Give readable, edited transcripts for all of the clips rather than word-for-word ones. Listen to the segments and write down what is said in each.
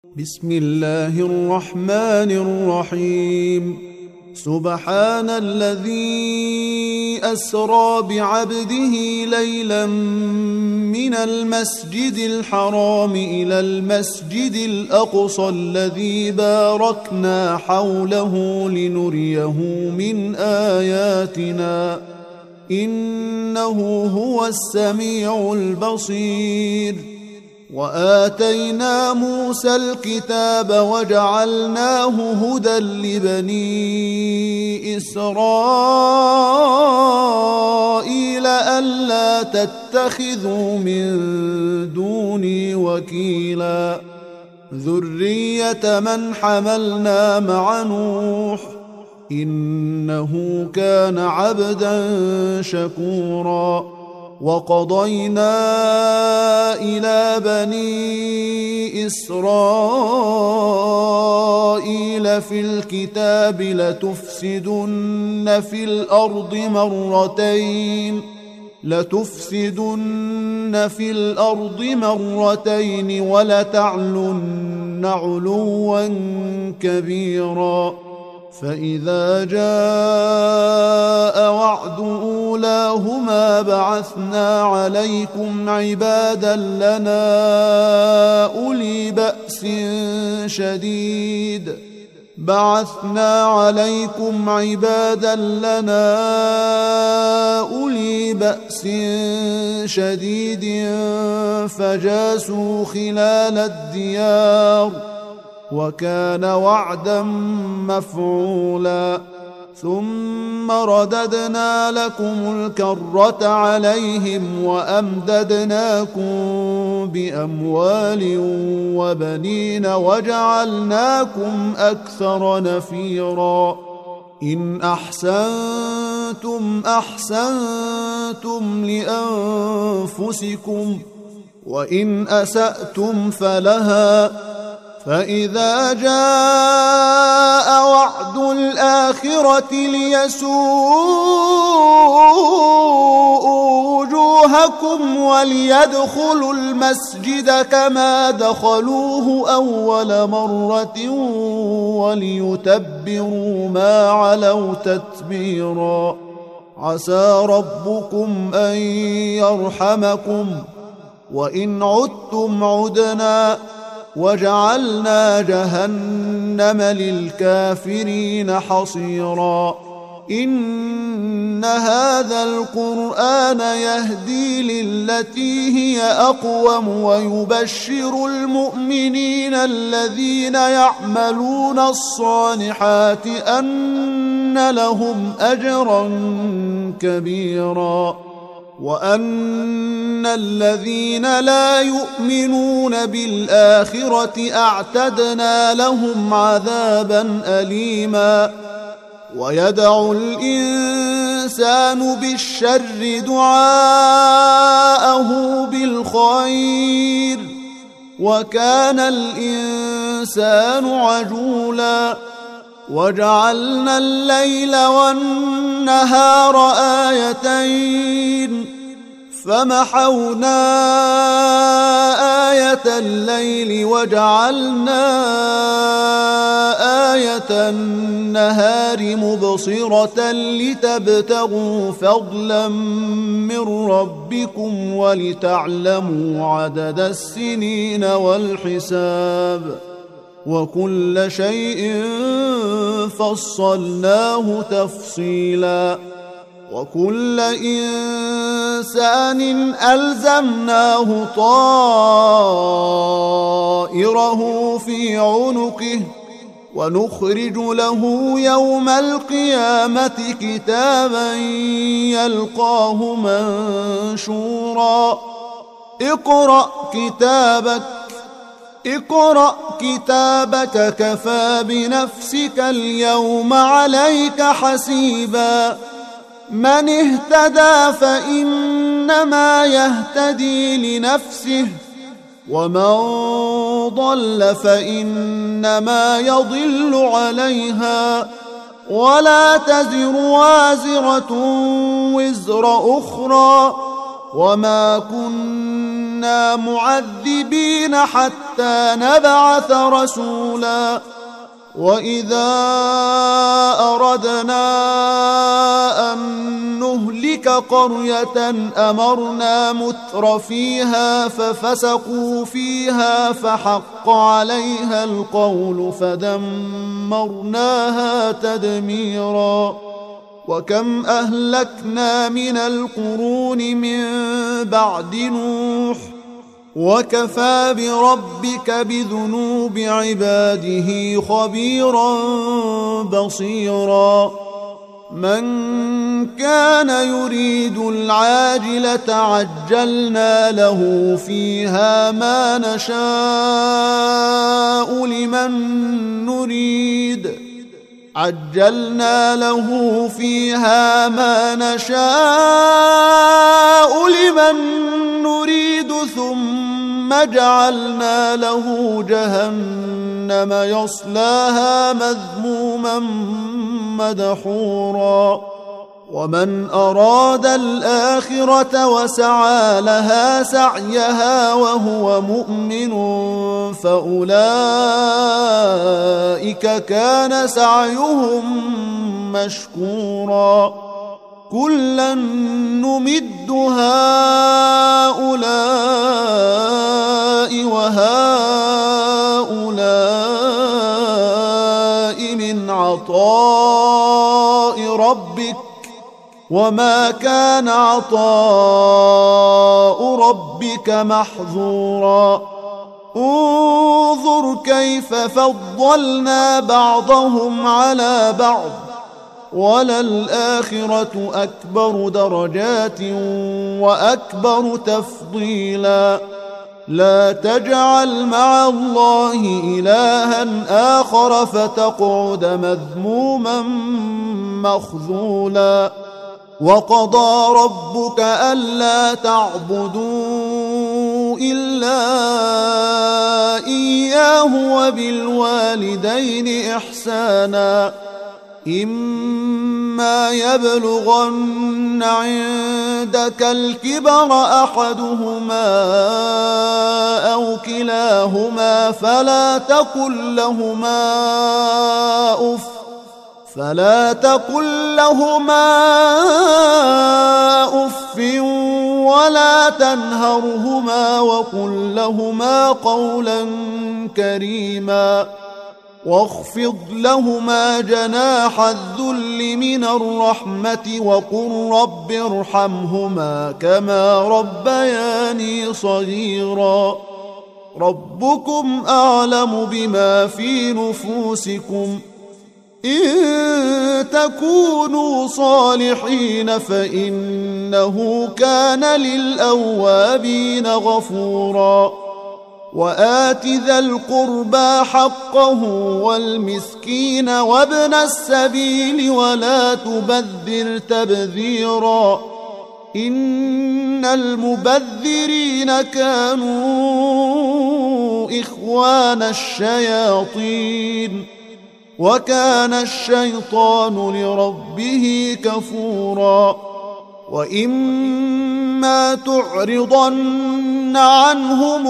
بسم الله الرحمن الرحيم. سبحان الذي أسرى بعبده ليلا من المسجد الحرام إلى المسجد الأقصى الذي باركنا حوله لنريه من آياتنا إنه هو السميع البصير. وآتينا موسى الكتاب وجعلناه هدى لبني إسرائيل ألا تتخذوا من دوني وكيلا ذرية من حملنا مع نوح إنه كان عبدا شكورا. وقضينا إلى بني إسرائيل في الكتاب لتفسدن في الأرض مرتين ولتعلن علوا كبيرا. فإذا جاء وعد أولاهما بعثنا عليكم عبادا لنا أولي بأس شديد فجاسوا خلال الديار وكان وعدا مفعولا. ثم رددنا لكم الكرة عليهم وأمددناكم بأموال وبنين وجعلناكم أكثر نفيرا. إن أحسنتم أحسنتم لأنفسكم وإن أسأتم فلها. فإذا جاء وعد الآخرة ليسوءوا وجوهكم وليدخلوا المسجد كما دخلوه أول مرة وليتبروا ما علوا تتبيرا. عسى ربكم أن يرحمكم وإن عدتم عدنا وجعلنا جهنم للكافرين حصيرا. إن هذا القرآن يهدي للتي هي أقوم ويبشر المؤمنين الذين يعملون الصالحات أن لهم أجرا كبيرا وأن الذين لا يؤمنون بالآخرة أعتدنا لهم عذابا أليما. ويدعو الإنسان بالشر دعاءه بالخير وكان الإنسان عجولا. وجعلنا الليل والنهار آيتين فمحونا آية الليل وجعلنا آية النهار مبصرة لتبتغوا فضلا من ربكم ولتعلموا عدد السنين والحساب وكل شيء فصلناه تفصيلا. وكل إنسان ألزمناه طائره في عنقه ونخرج له يوم القيامة كتابا يلقاه منشورا. اقرأ كتابك كفى بنفسك اليوم عليك حسيبا. من اهتدى فإنما يهتدي لنفسه ومن ضل فإنما يضل عليها ولا تزر وازرة وزر أخرى وما كنا كنا معذبين حتى نبعث رسولا وإذا أردنا أن نهلك قرية أمرنا متر فيها ففسقوا فيها فحق عليها القول فدمرناها تدميرا وكم أهلكنا من القرون من بعد نوح وكفى بربك بذنوب عباده خبيرا بصيرا من كان يريد العاجلة عجلنا له فيها ما نشاء لمن نريد ثم جعلنا له جهنم يصلاها مذموما مدحورا ومن أراد الآخرة وسعى لها سعيها وهو مؤمن فأولئك كان سعيهم مشكورا كلا نمد هؤلاء وهؤلاء من عطاء ربك وما كان عطاء ربك محظورا انظر كيف فضلنا بعضهم على بعض وللآخرة أكبر درجات وأكبر تفضيلا لا تجعل مع الله إلها آخر فتقعد مذموما مخذولا وقضى ربك ألا تعبدوا إلا إياه وبالوالدين إحسانا إما يبلغن عندك الكبر أحدهما أو كلاهما فلا تقل لهما أف ولا تنهرهما وقل لهما قولا كريما واخفض لهما جناح الذل من الرحمة وقل رب ارحمهما كما ربياني صغيرا ربكم أعلم بما في نفوسكم إن تكونوا صالحين فإنه كان للأوابين غفورا وآت ذا القربى حقه والمسكين وابن السبيل ولا تبذر تبذيرا إن المبذرين كانوا إخوان الشياطين وكان الشيطان لربه كفورا وإما تعرضن عنهم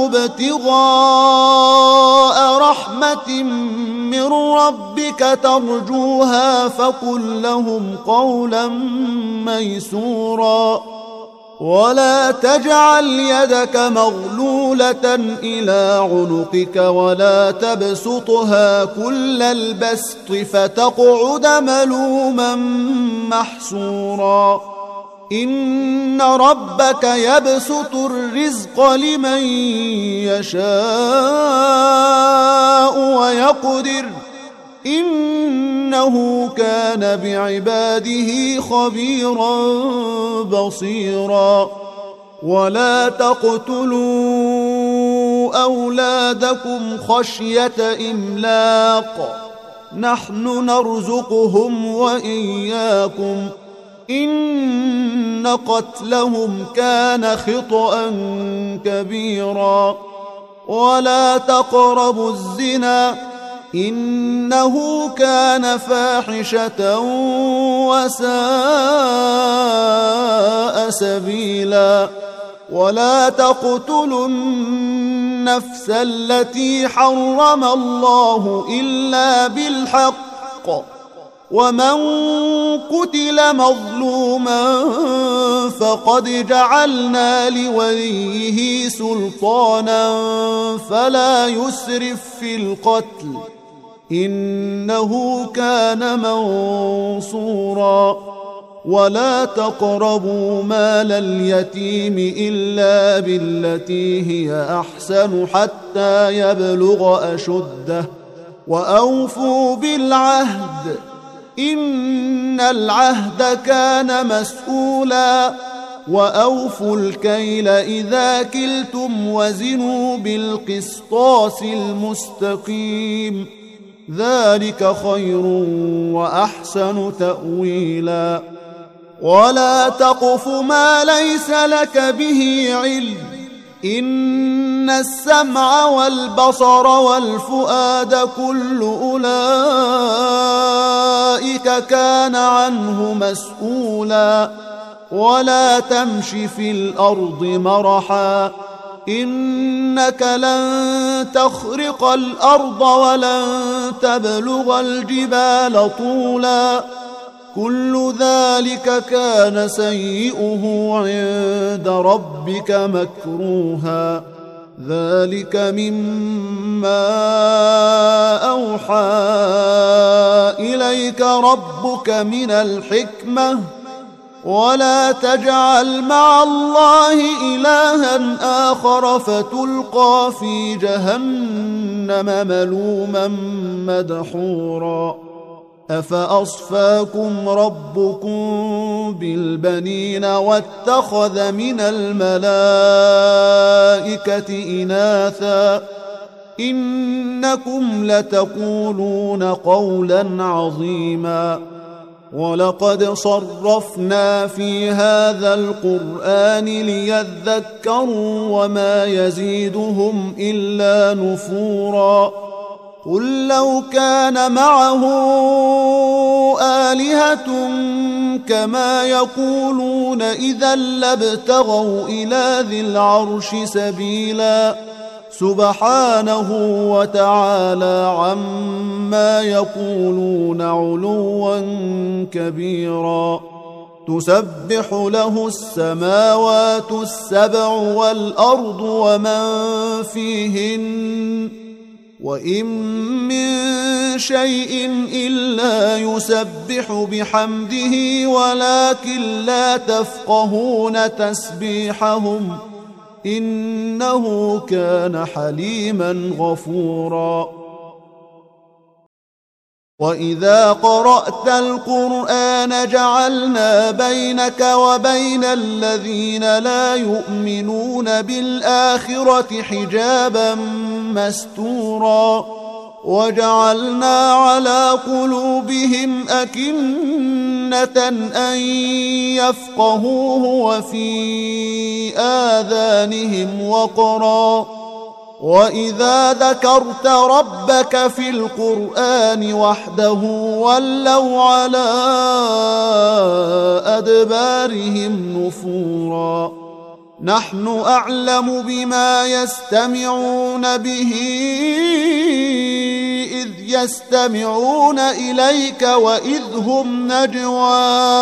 ابتغاء رحمة من ربك ترجوها فقل لهم قولا ميسورا ولا تجعل يدك مغلولة إلى عنقك ولا تبسطها كل البسط فتقعد ملوما محسورا إن ربك يبسط الرزق لمن يشاء ويقدر إنه كان بعباده خبيرا بصيرا ولا تقتلوا أولادكم خشية إملاق نحن نرزقهم وإياكم إن قتلهم كان خطأ كبيرا ولا تقربوا الزنا إنه كان فاحشة وساء سبيلا ولا تقتلوا النفس التي حرم الله إلا بالحق ومن قتل مظلوما فقد جعلنا لوليه سلطانا فلا يسرف في القتل إنه كان منصورا ولا تقربوا مال اليتيم إلا بالتي هي أحسن حتى يبلغ أشده وأوفوا بالعهد إن العهد كان مسؤولا وأوفوا الكيل إذا كلتم وزنوا بالقسطاس المستقيم ذلك خير وأحسن تأويلا ولا تقف ما ليس لك به علم إن السمع والبصر والفؤاد كل أولئك كان عنه مسؤولا ولا تمش في الأرض مرحا إنك لن تخرق الأرض ولن تبلغ الجبال طولا كل ذلك كان سيئه عند ربك مكروها ذلك مما أوحى إليك ربك من الحكمة ولا تجعل مع الله إلها آخر فتلقى في جهنم ملوما مدحورا أفأصفاكم ربكم بالبنين واتخذ من الملائكة إناثا إنكم لتقولون قولا عظيما ولقد صرفنا في هذا القرآن ليذكروا وما يزيدهم إلا نفورا قل لو كان معه آلهة كما يقولون إذا لابتغوا إلى ذي العرش سبيلا سبحانه وتعالى عما يقولون علوا كبيرا تسبح له السماوات السبع والأرض ومن فيهن وإن من شيء إلا يسبح بحمده ولكن لا تفقهون تسبيحهم إنه كان حليما غفورا وإذا قرأت القرآن جعلنا بينك وبين الذين لا يؤمنون بالآخرة حجابا مستورا وجعلنا على قلوبهم أكنة أن يفقهوه وفي آذانهم وقرا وإذا ذكرت ربك في القرآن وحده ولوا على أدبارهم نفورا نحن أعلم بما يستمعون به إذ يستمعون إليك وإذ هم نجوى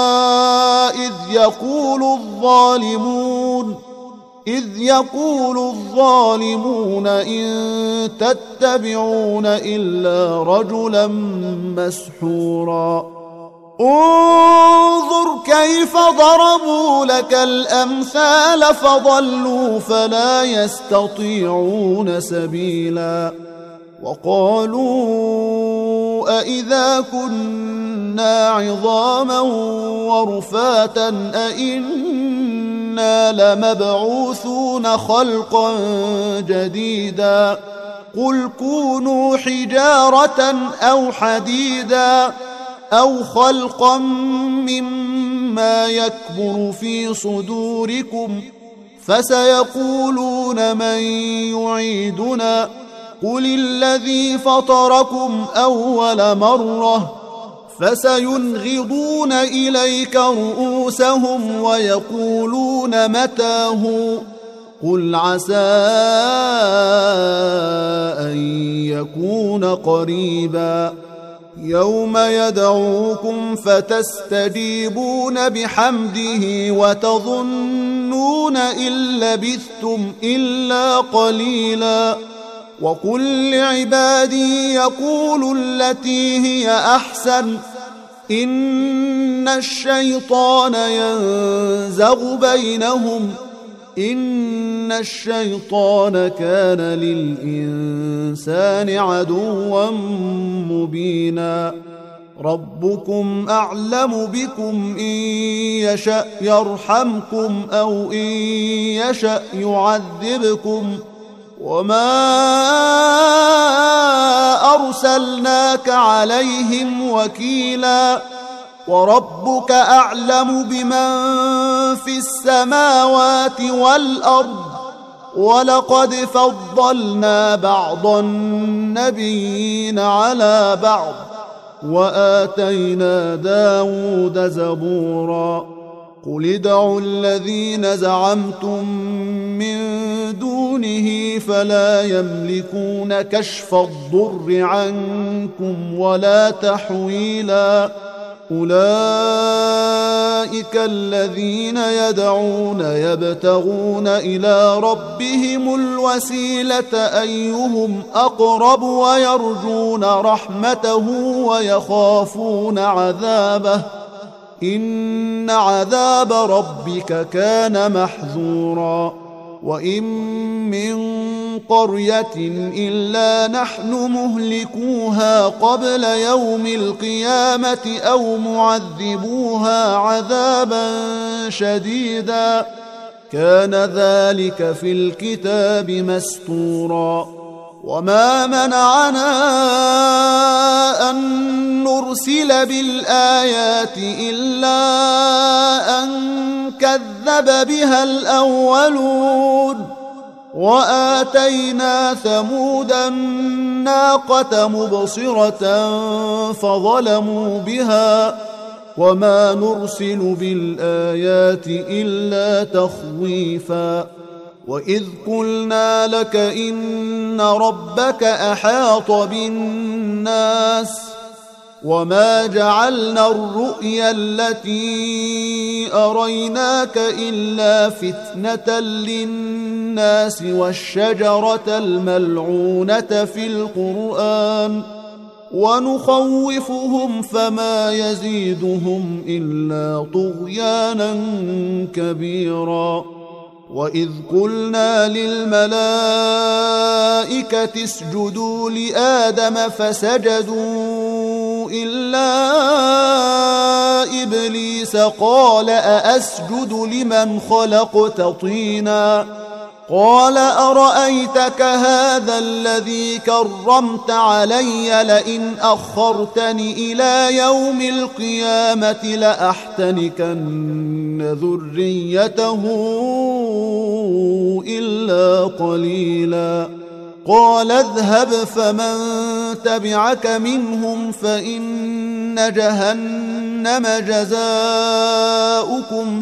إذ يقول الظالمون إن تتبعون إلا رجلا مسحورا انظر كيف ضربوا لك الأمثال فضلوا فلا يستطيعون سبيلا وقالوا أإذا كنا عظاما ورفاتا أإنا لمبعوثون خلقا جديدا قل كونوا حجارة أو حديدا أو خلقا مما يكبر في صدوركم فسيقولون من يعيدنا قل الذي فطركم أول مرة فسينغضون إليك رؤوسهم ويقولون متى هو قل عسى أن يكون قريبا يوم يدعوكم فتستجيبون بحمده وتظنون إن لبثتم إلا قليلا وقل لعبادي يقولوا التي هي أحسن إن الشيطان ينزغ بينهم إن الشيطان كان للإنسان عدوا مبينا ربكم أعلم بكم إن يشأ يرحمكم أو إن يشأ يعذبكم وما أرسلناك عليهم وكيلا وربك أعلم بمن في السماوات والأرض ولقد فضلنا بعض النبيين على بعض وآتينا داود زبورا قل ادعوا الذين زعمتم من دونه فلا يملكون كشف الضر عنكم ولا تحويلا أولئك الذين يدعون يبتغون إلى ربهم الوسيلة أيهم أقرب ويرجون رحمته ويخافون عذابه إن عذاب ربك كان محذورا وإن من قرية إلا نحن مهلكوها قبل يوم القيامة أو معذبوها عذابا شديدا كان ذلك في الكتاب مسطورا وما منعنا أن نرسل بالآيات إلا أن كذب بها الأولون وآتينا ثمود الناقة مبصرة فظلموا بها وما نرسل بالآيات إلا تخويفا وإذ قلنا لك إن ربك أحاط بالناس وما جعلنا الرؤيا التي أريناك إلا فتنة للناس والشجرة الملعونة في القرآن ونخوفهم فما يزيدهم إلا طغيانا كبيرا وإذ قلنا للملائكة اسجدوا لآدم فسجدوا إلا إبليس قال أأسجد لمن خلقت طينا قال أرأيتك هذا الذي كرمت علي لئن أخرتني إلى يوم القيامة لأحتنكن ذريته إلا قليلا قال اذهب فمن تبعك منهم فإن جهنم جزاؤكم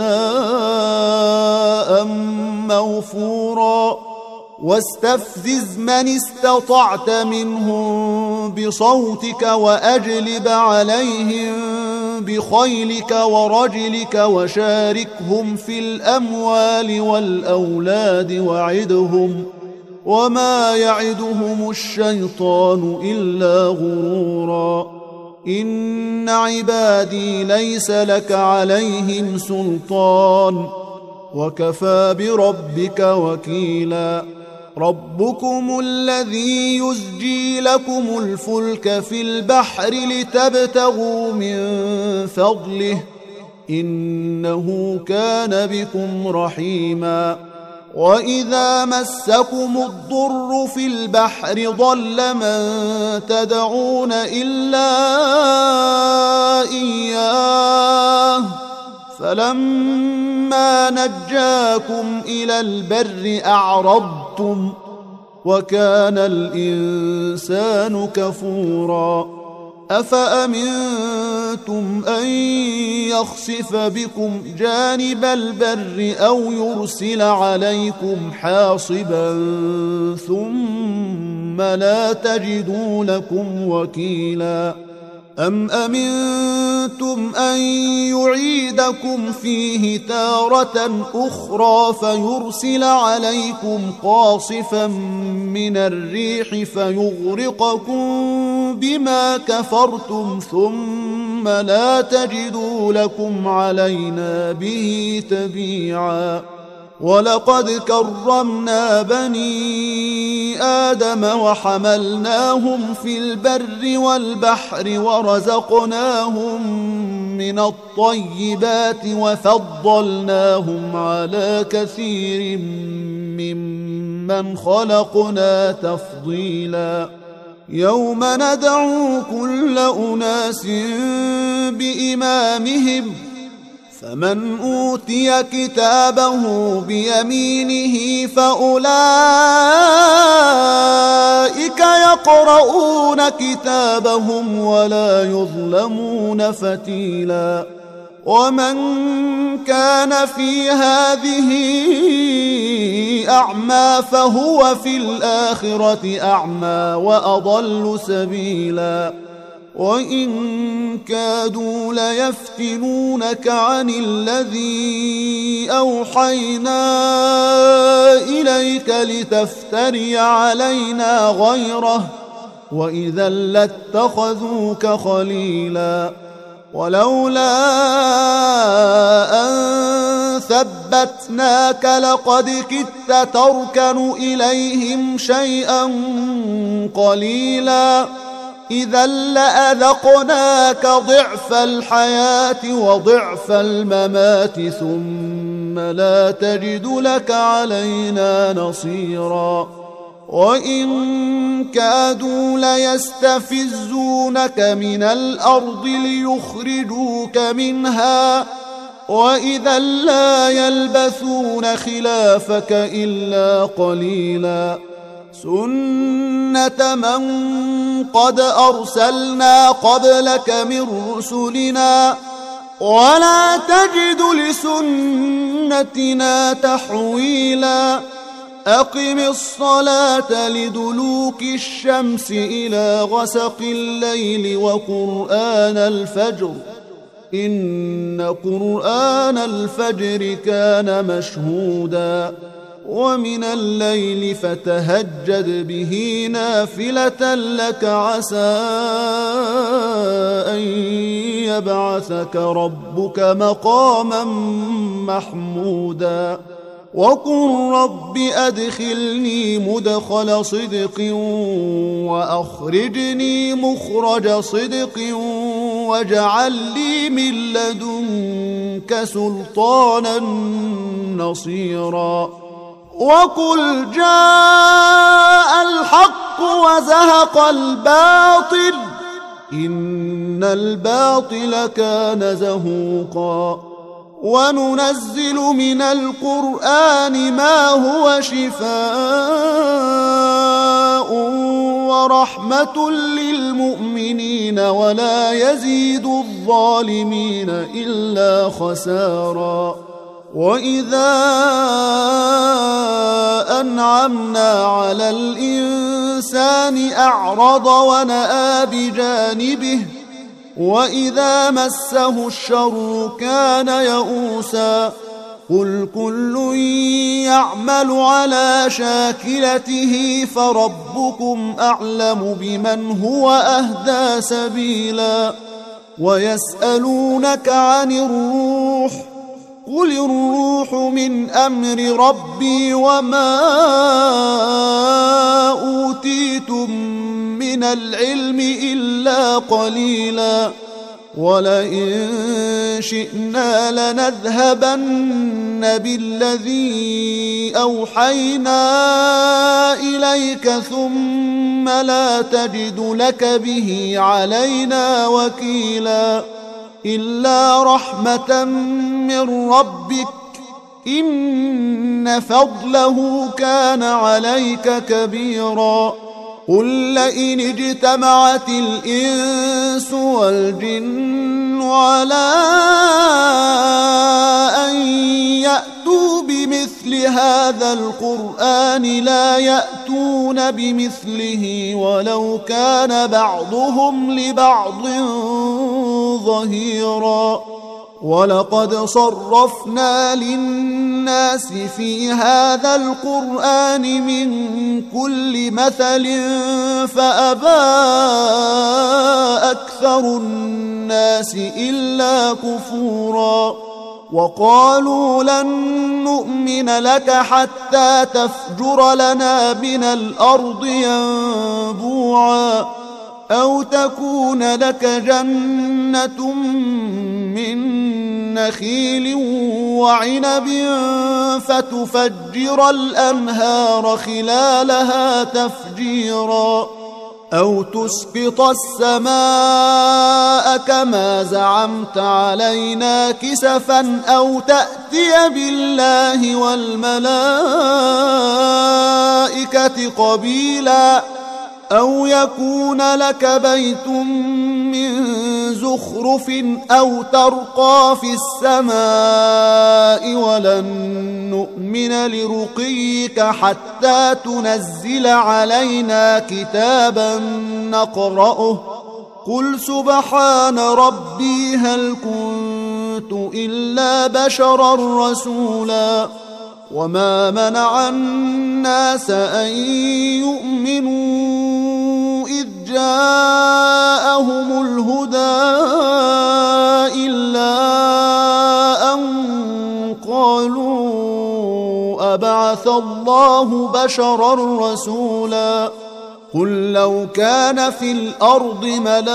جزاء موفورا واستفزز من استطعت منهم بصوتك وأجلب عليهم بخيلك ورجلك وشاركهم في الأموال والأولاد وعدهم وما يعدهم الشيطان إلا غرورا إن عبادي ليس لك عليهم سلطان وكفى بربك وكيلا ربكم الذي يزجي لكم الفلك في البحر لتبتغوا من فضله إنه كان بكم رحيما وإذا مسكم الضر في البحر ضل من تدعون إلا إياه فلما نجاكم إلى البر أعرضتم وكان الإنسان كفورا أفأمنتم أن يخسف بكم جانب البر أو يرسل عليكم حاصبا ثم لا تجدوا لكم وكيلا أم أمنتم أن يعيدكم فيه تارة أخرى فيرسل عليكم قاصفا من الريح فيغرقكم بما كفرتم ثم لا تجدوا لكم علينا به تبيعا ولقد كرمنا بني آدم وحملناهم في البر والبحر ورزقناهم من الطيبات وفضلناهم على كثير ممن خلقنا تفضيلا يوم ندعو كل أناس بإمامهم فمن أوتي كتابه بيمينه فأولئك يقرؤون كتابهم ولا يظلمون فتيلا ومن كان في هذه أعمى فهو في الآخرة أعمى وأضل سبيلا وإن كادوا ليفتنونك عن الذي أوحينا إليك لتفتري علينا غيره وإذا لاتخذوك خليلا ولولا أن ثبتناك لقد كدت تركن إليهم شيئا قليلا إذا لأذقناك ضعف الحياة وضعف الممات ثم لا تجد لك علينا نصيرا وإن كادوا ليستفزونك من الأرض ليخرجوك منها وإذا لا يلبثون خلافك إلا قليلا سنة من قد أرسلنا قبلك من رسلنا ولا تجد لسنتنا تحويلا أقم الصلاة لدلوك الشمس إلى غسق الليل وقرآن الفجر إن قرآن الفجر كان مشهودا ومن الليل فتهجد به نافلة لك عسى أن يبعثك ربك مقاما محمودا وقل رب أدخلني مدخل صدق وأخرجني مخرج صدق واجعل لي من لدنك سلطانا نصيرا وقل جاء الحق وزهق الباطل إن الباطل كان زهوقا وننزل من القرآن ما هو شفاء ورحمة للمؤمنين ولا يزيد الظالمين إلا خسارا وإذا أنعمنا على الإنسان أعرض ونأى بجانبه وإذا مسه الشر كان يئوسا قل كل يعمل على شاكلته فربكم أعلم بمن هو أهدى سبيلا ويسألونك عن الروح قل الروح من أمر ربي وما أوتيتم من العلم إلا قليلا ولئن شئنا لنذهبن بالذي أوحينا إليك ثم لا تجد لك به علينا وكيلا إلا رحمة من ربك إن فضله كان عليك كبيرا قل لئن اجتمعت الإنس والجن على أن يأتوا بمثل هذا القرآن لا يأتون بمثله ولو كان بعضهم لبعض ظهيرا ولقد صرفنا للناس في هذا القرآن من كل مثل فأبى أكثر الناس إلا كفورا وقالوا لن نؤمن لك حتى تفجر لنا من الأرض ينبوعا أو تكون لك جنة من نخيل وعنب فتفجر الأنهار خلالها تفجيرا أو تسقط السماء كما زعمت علينا كسفا أو تأتي بالله والملائكة قبيلا أو يكون لك بيت من زخرف أو ترقى في السماء ولن نؤمن لرقيك حتى تنزل علينا كتابا نقرأه قل سبحان ربي هل كنت إلا بشرا رسولا وما منع الناس أن يؤمنوا إذ جاءهم الهدى إلا أن قالوا أبعث الله بشرا رسولا قل لو كان في الأرض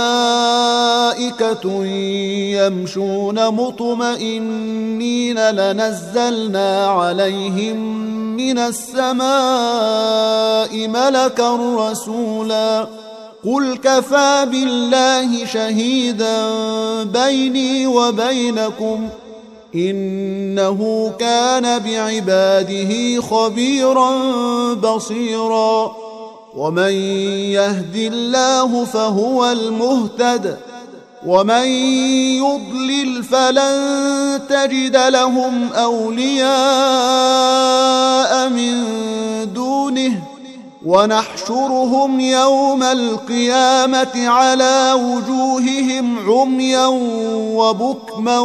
ملائكة يمشون مطمئنين لنزلنا عليهم من السماء ملكا رسولا قل كفى بالله شهيدا بيني وبينكم إنه كان بعباده خبيرا بصيرا ومن يهد الله فهو المهتد ومن يضلل فلن تجد لهم أولياء من دونه ونحشرهم يوم القيامة على وجوههم عميا وبكما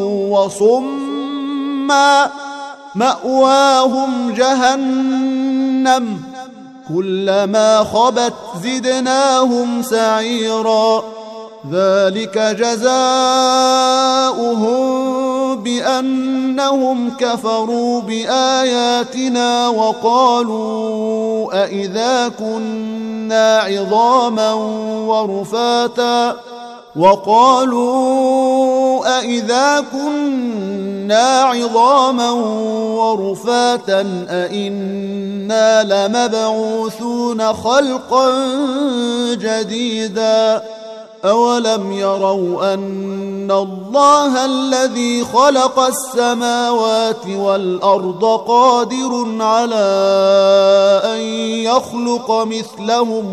وصما مأواهم جهنم كلما خبت زدناهم سعيرا ذلك جزاؤهم بأنهم كفروا بآياتنا وقالوا أإذا كنا عظاما ورفاتا أإنا لمبعوثون خلقا جديدا أولم يروا أن الله الذي خلق السماوات والأرض قادر على أن يخلق مثلهم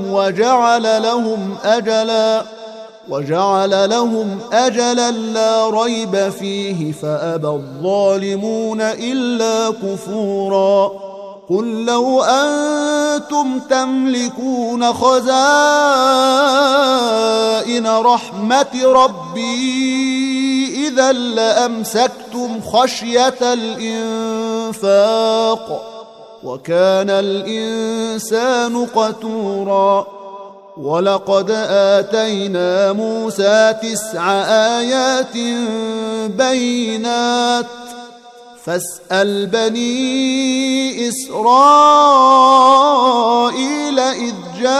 وجعل لهم أجلا لا ريب فيه فأبى الظالمون إلا كفورا قل لو أنتم تملكون خزائن رحمة ربي إذا لأمسكتم خشية الإنفاق وكان الإنسان قتورا ولقد آتينا موسى 9 آيات بينات فاسأل بني إسرائيل إذ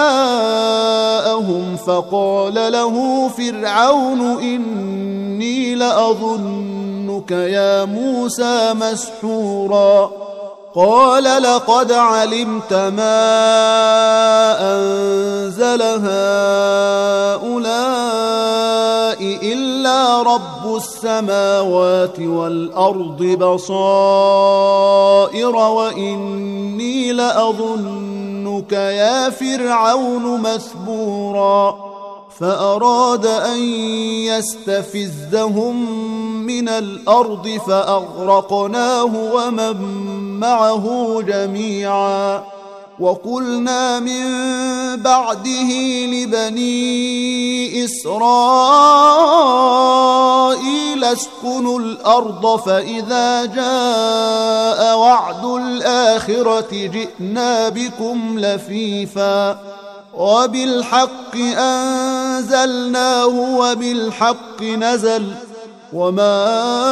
جاءهم فقال له فرعون إني لأظنك يا موسى مسحورا قال لقد علمت ما أنزل هؤلاء إلا رب السماوات والأرض بصائر وإني لأظنك قتلك يا فرعون مثبورا فأراد أن يستفزهم من الأرض فأغرقناه ومن معه جميعا وقلنا من بعده لبني إسرائيل اسكنوا الأرض فإذا جاء وعد الآخرة جئنا بكم لفيفا وبالحق أنزلناه وبالحق نزل وما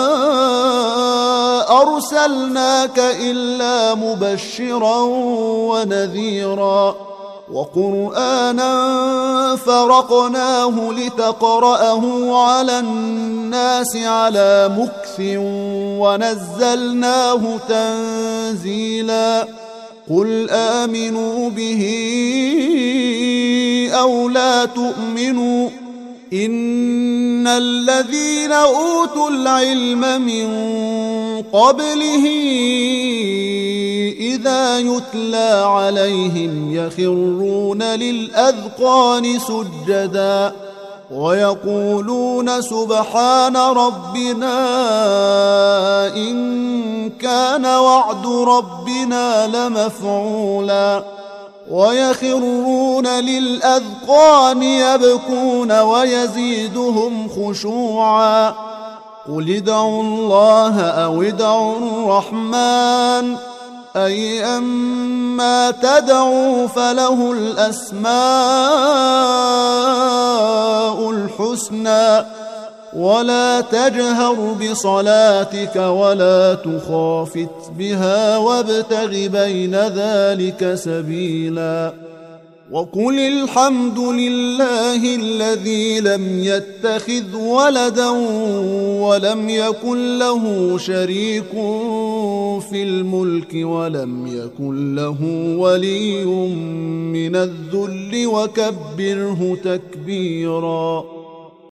أرسلناك إلا مبشرا ونذيرا وقرآنا فرقناه لتقرأه على الناس على مكث ونزلناه تنزيلا قل آمنوا به أو لا تؤمنوا إن الذين أوتوا العلم من قبله إذا يتلى عليهم يخرون للأذقان سجدا ويقولون سبحان ربنا إن كان وعد ربنا لمفعولا ويخرون للأذقان يبكون ويزيدهم خشوعا قل ادعوا الله أو ادعوا الرحمن أيما تدعوا فله الأسماء الحسنى ولا تجهر بصلاتك ولا تخافت بها وابتغ بين ذلك سبيلا وقل الحمد لله الذي لم يتخذ ولدا ولم يكن له شريك في الملك ولم يكن له ولي من الذل وكبره تكبيرا